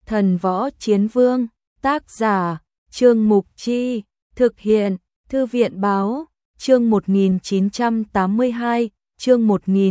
Thần Võ Chiến Vương, tác giả, Trương Mục Chi, thực hiện, Thư viện Báo, chương 1982, chương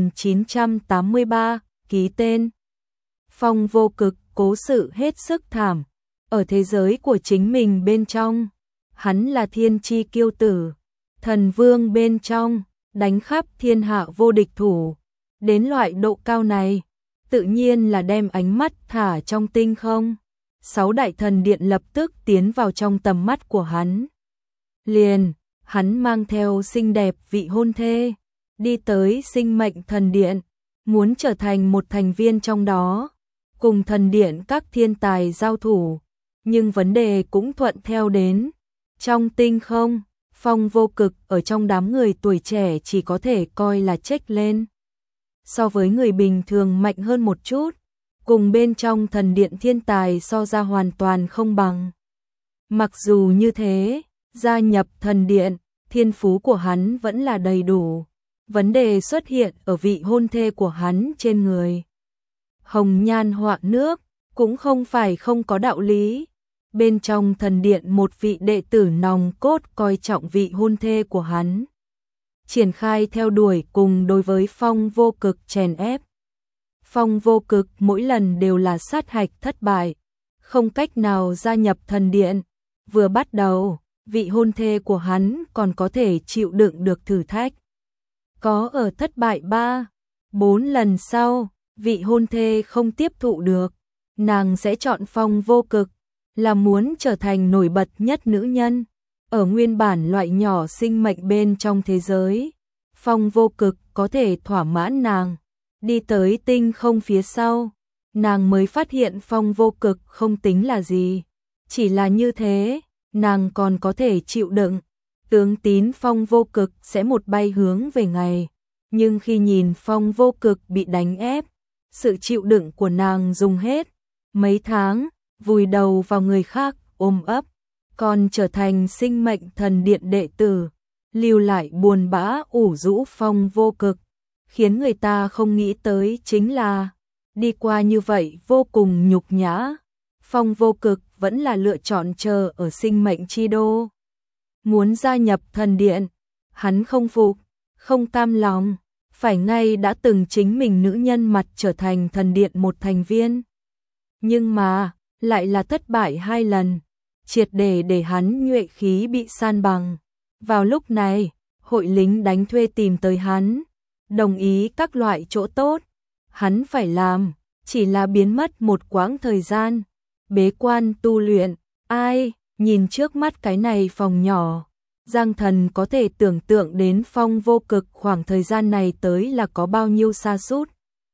1983, ký tên. Phong Vô Cực cố sự hết sức thảm, ở thế giới của chính mình bên trong, hắn là thiên chi kiêu tử, thần vương bên trong, đánh khắp thiên hạ vô địch thủ, đến loại độ cao này, tự nhiên là đem ánh mắt thả trong tinh không. 6 đại thần điện lập tức tiến vào trong tầm mắt của hắn. Liền, hắn mang theo xinh đẹp vị hôn thê, đi tới sinh mệnh thần điện, muốn trở thành một thành viên trong đó, cùng thần điện các thiên tài giao thủ, nhưng vấn đề cũng thuận theo đến. Trong tinh không, Phong Vô Cực ở trong đám người tuổi trẻ chỉ có thể coi là chếch lên. So với người bình thường mạnh hơn một chút, cùng bên trong thần điện thiên tài so ra hoàn toàn không bằng. Mặc dù như thế, gia nhập thần điện, thiên phú của hắn vẫn là đầy đủ. Vấn đề xuất hiện ở vị hôn thê của hắn trên người. Hồng nhan họa nước, cũng không phải không có đạo lý. Bên trong thần điện một vị đệ tử nòng cốt coi trọng vị hôn thê của hắn. Triển khai theo đuổi cùng đối với Phong Vô Cực chèn ép. Phong Vô Cực mỗi lần đều là sát hạch thất bại, không cách nào gia nhập thần điện. Vừa bắt đầu, vị hôn thê của hắn còn có thể chịu đựng được thử thách. Có ở thất bại 3-4 lần sau, vị hôn thê không tiếp thụ được, nàng sẽ chọn Phong Vô Cực, là muốn trở thành nổi bật nhất nữ nhân. Ở nguyên bản loại nhỏ sinh mệnh bên trong thế giới, Phong Vô Cực có thể thỏa mãn nàng. Đi tới tinh không phía sau, nàng mới phát hiện Phong Vô Cực không tính là gì. Chỉ là như thế, nàng còn có thể chịu đựng. Tướng tín Phong Vô Cực sẽ một bay hướng về ngày. Nhưng khi nhìn Phong Vô Cực bị đánh ép, sự chịu đựng của nàng dùng hết. Mấy tháng, vùi đầu vào người khác, ôm ấp, còn trở thành sinh mệnh thần điện đệ tử, lưu lại buồn bã ủ rũ Phong Vô Cực. Khiến người ta không nghĩ tới chính là, đi qua như vậy vô cùng nhục nhã, Phong Vô Cực vẫn là lựa chọn chờ ở sinh mệnh chi đô. Muốn gia nhập thần điện, hắn không phục, không cam lòng, phải ngay đã từng chính mình nữ nhân mặt trở thành thần điện một thành viên. Nhưng mà, lại là thất bại 2 lần, triệt để hắn nhuệ khí bị san bằng. Vào lúc này, hội lính đánh thuê tìm tới hắn, đồng ý các loại chỗ tốt, hắn phải làm, chỉ là biến mất một quãng thời gian, bế quan tu luyện. Ai, nhìn trước mắt cái này phòng nhỏ, Giang Thần có thể tưởng tượng đến Phong Vô Cực khoảng thời gian này tới là có bao nhiêu sa sút.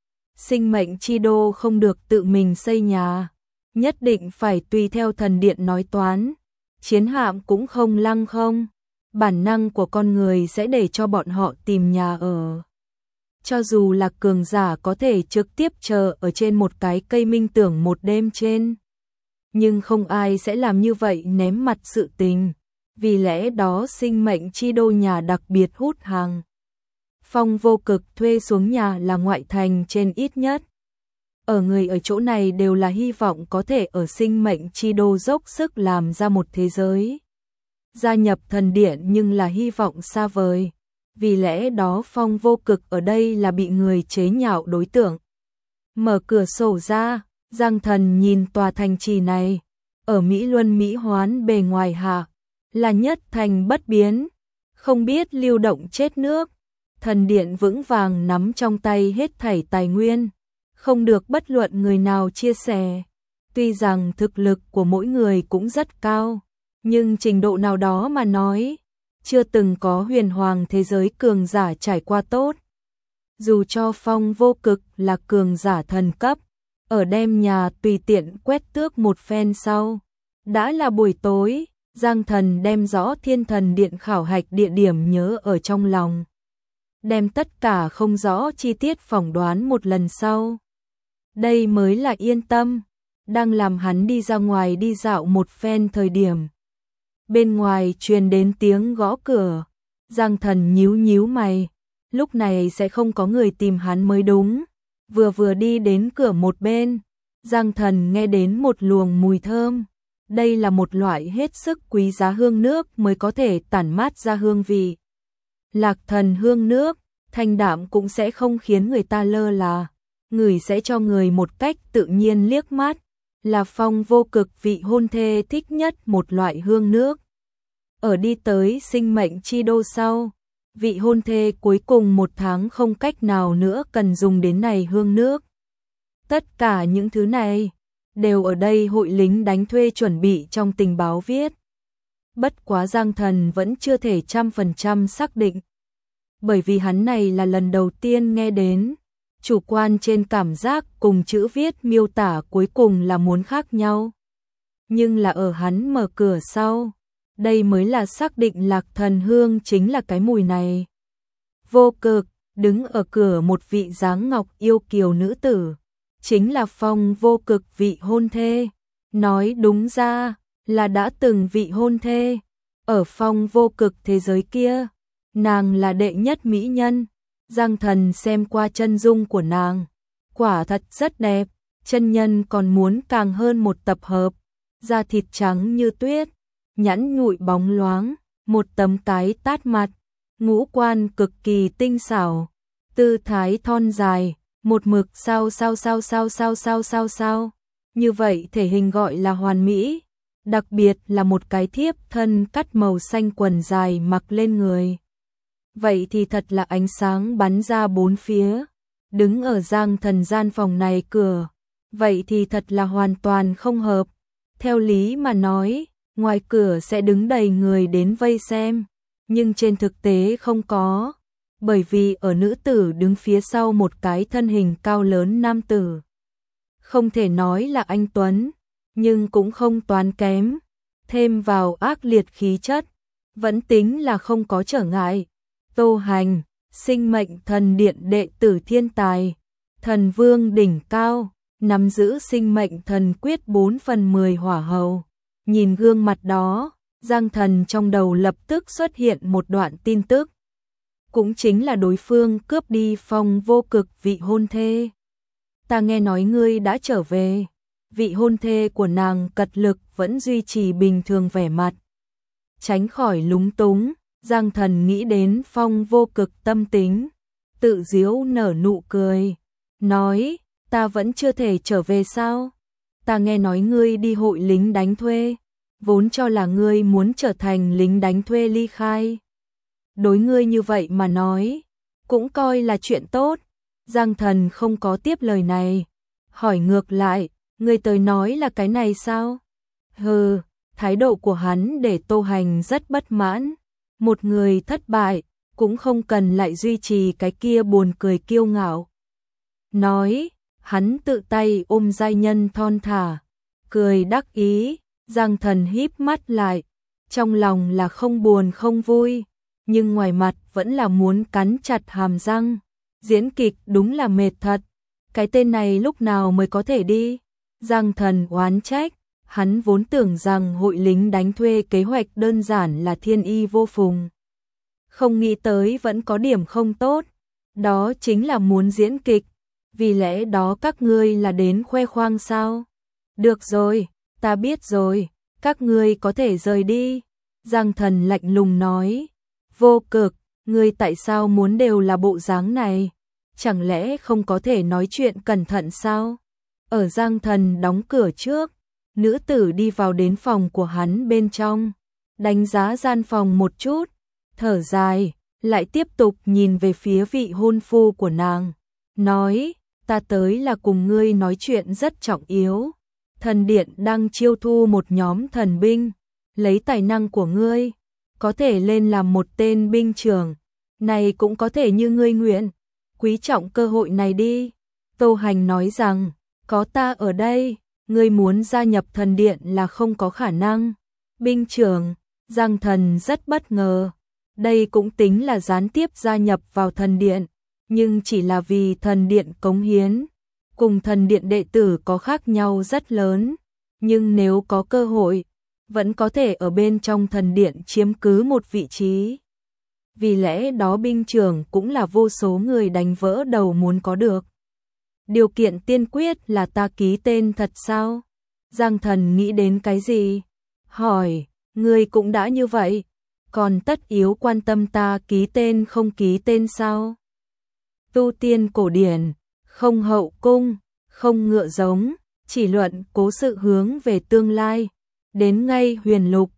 Sinh mệnh chi đô không được tự mình xây nhà, nhất định phải tùy theo thần điện nói toán, chiến hạm cũng không lăng không, bản năng của con người sẽ để cho bọn họ tìm nhà ở. Cho dù là cường giả có thể trực tiếp chờ ở trên một cái cây minh tưởng một đêm trên, nhưng không ai sẽ làm như vậy ném mặt sự tình, vì lẽ đó sinh mệnh chi đô nhà đặc biệt hút hàng. Phong Vô Cực thuê xuống nhà là ngoại thành trên ít nhất. Ở người ở chỗ này đều là hy vọng có thể ở sinh mệnh chi đô dốc sức làm ra một thế giới. Gia nhập thần điện nhưng là hy vọng xa vời. Vì lẽ đó Phong Vô Cực ở đây là bị người chế nhạo đối tượng. Mở cửa sổ ra, Giang Thần nhìn tòa thành trì này, ở Mỹ Luân Mỹ Hoán bề ngoài hạ, là nhất thành bất biến, không biết lưu động chết nước. Thần điện vững vàng nắm trong tay hết thảy tài nguyên, không được bất luận người nào chia sẻ. Tuy rằng thực lực của mỗi người cũng rất cao, nhưng trình độ nào đó mà nói, chưa từng có huyền hoàng thế giới cường giả trải qua tốt. Dù cho Phong Vô Cực là cường giả thần cấp, ở đem nhà tùy tiện quét tước một phen sau, đã là buổi tối. Giang Thần đem rõ thiên thần điện khảo hạch địa điểm nhớ ở trong lòng, đem tất cả không rõ chi tiết phỏng đoán một lần sau. Đây mới là yên tâm, đang làm hắn đi ra ngoài đi dạo một phen thời điểm. Bên ngoài truyền đến tiếng gõ cửa, Giang Thần nhíu nhíu mày, lúc này sẽ không có người tìm hắn mới đúng. Vừa đi đến cửa một bên, Giang Thần nghe đến một luồng mùi thơm. Đây là một loại hết sức quý giá hương nước mới có thể tản mát ra hương vị. Lạc Thần hương nước, thanh đạm cũng sẽ không khiến người ta lơ là, ngửi sẽ cho người một cách tự nhiên liếc mắt, là Phong Vô Cực vị hôn thê thích nhất một loại hương nước. Ở đi tới sinh mệnh chi đô sau, vị hôn thê cuối cùng 1 tháng không cách nào nữa cần dùng đến này hương nước. Tất cả những thứ này đều ở đây hội lính đánh thuê chuẩn bị trong tình báo viết. Bất quá Giang Thần vẫn chưa thể 100% xác định. Bởi vì hắn này là lần đầu tiên nghe đến, chủ quan trên cảm giác cùng chữ viết miêu tả cuối cùng là muốn khác nhau. Nhưng là ở hắn mở cửa sau, đây mới là xác định Lạc Thần hương chính là cái mùi này. Vô Cực, đứng ở cửa một vị dáng ngọc yêu kiều nữ tử, chính là Phong Vô Cực vị hôn thê. Nói đúng ra là đã từng vị hôn thê. Ở Phong Vô Cực thế giới kia, nàng là đệ nhất mỹ nhân. Giang Thần xem qua chân dung của nàng, quả thật rất đẹp, chân nhân còn muốn càng hơn một tập hợp. Da thịt trắng như tuyết, nhẵn nhụi bóng loáng, một tấm cái tát mặt, ngũ quan cực kỳ tinh xảo, tư thái thon dài, một mực sao. Như vậy thể hình gọi là hoàn mỹ, đặc biệt là một cái thiếp thân cắt màu xanh quần dài mặc lên người. Vậy thì thật là ánh sáng bắn ra bốn phía, đứng ở Giang Thần gian phòng này cửa, vậy thì thật là hoàn toàn không hợp. Theo lý mà nói, ngoài cửa sẽ đứng đầy người đến vây xem, nhưng trên thực tế không có, bởi vì ở nữ tử đứng phía sau một cái thân hình cao lớn nam tử. Không thể nói là anh tuấn, nhưng cũng không toán kém, thêm vào ác liệt khí chất, vẫn tính là không có trở ngại. Tô Hành, sinh mệnh thần điện đệ tử thiên tài, thần vương đỉnh cao, nắm giữ sinh mệnh thần quyết 4/10 hỏa hầu. Nhìn gương mặt đó, Giang Thần trong đầu lập tức xuất hiện một đoạn tin tức. Cũng chính là đối phương cướp đi Phong Vô Cực vị hôn thê. Ta nghe nói ngươi đã trở về. Vị hôn thê của nàng cật lực vẫn duy trì bình thường vẻ mặt. Tránh khỏi lúng túng, Giang Thần nghĩ đến Phong Vô Cực tâm tính, tự giễu nở nụ cười, nói, ta vẫn chưa thể trở về sao? Ta nghe nói ngươi đi hội lính đánh thuê, vốn cho là ngươi muốn trở thành lính đánh thuê ly khai. Đối ngươi như vậy mà nói, cũng coi là chuyện tốt. Giang Thần không có tiếp lời này, hỏi ngược lại, ngươi tới nói là cái này sao? Hừ, thái độ của hắn để Tô Hành rất bất mãn. Một người thất bại, cũng không cần lại duy trì cái kia buồn cười kiêu ngạo. Nói, hắn tự tay ôm giai nhân thon thả, cười đắc ý. Giang Thần híp mắt lại, trong lòng là không buồn không vui, nhưng ngoài mặt vẫn là muốn cắn chặt hàm răng. Diễn kịch đúng là mệt thật, cái tên này lúc nào mới có thể đi? Giang Thần oán trách, hắn vốn tưởng rằng hội lính đánh thuê kế hoạch đơn giản là thiên y vô phùng. Không nghĩ tới vẫn có điểm không tốt, đó chính là muốn diễn kịch, vì lẽ đó các ngươi là đến khoe khoang sao? Được rồi, ta biết rồi, các ngươi có thể rời đi. Giang Thần lạnh lùng nói, Vô Cực, ngươi tại sao muốn đều là bộ dáng này? Chẳng lẽ không có thể nói chuyện cẩn thận sao? Ở Giang Thần đóng cửa trước, nữ tử đi vào đến phòng của hắn bên trong, đánh giá gian phòng một chút, thở dài, lại tiếp tục nhìn về phía vị hôn phu của nàng, nói, ta tới là cùng ngươi nói chuyện rất trọng yếu. Thần điện đang chiêu thu một nhóm thần binh, lấy tài năng của ngươi, có thể lên làm một tên binh trưởng, này cũng có thể như ngươi nguyện, quý trọng cơ hội này đi. Tô Hành nói rằng, có ta ở đây, ngươi muốn gia nhập thần điện là không có khả năng. Binh trưởng, Giang Thần rất bất ngờ, đây cũng tính là gián tiếp gia nhập vào thần điện, nhưng chỉ là vì thần điện cống hiến. Cùng thần điện đệ tử có khác nhau rất lớn, nhưng nếu có cơ hội, vẫn có thể ở bên trong thần điện chiếm cứ một vị trí. Vì lẽ đó binh trưởng cũng là vô số người đánh vỡ đầu muốn có được. Điều kiện tiên quyết là ta ký tên thật sao? Giang Thần nghĩ đến cái gì? Hỏi, ngươi cũng đã như vậy, còn tất yếu quan tâm ta ký tên không ký tên sao? Tu tiên cổ điển, không hậu cung, không ngựa giống, chỉ luận cố sự hướng về tương lai. Đến ngay huyền lục,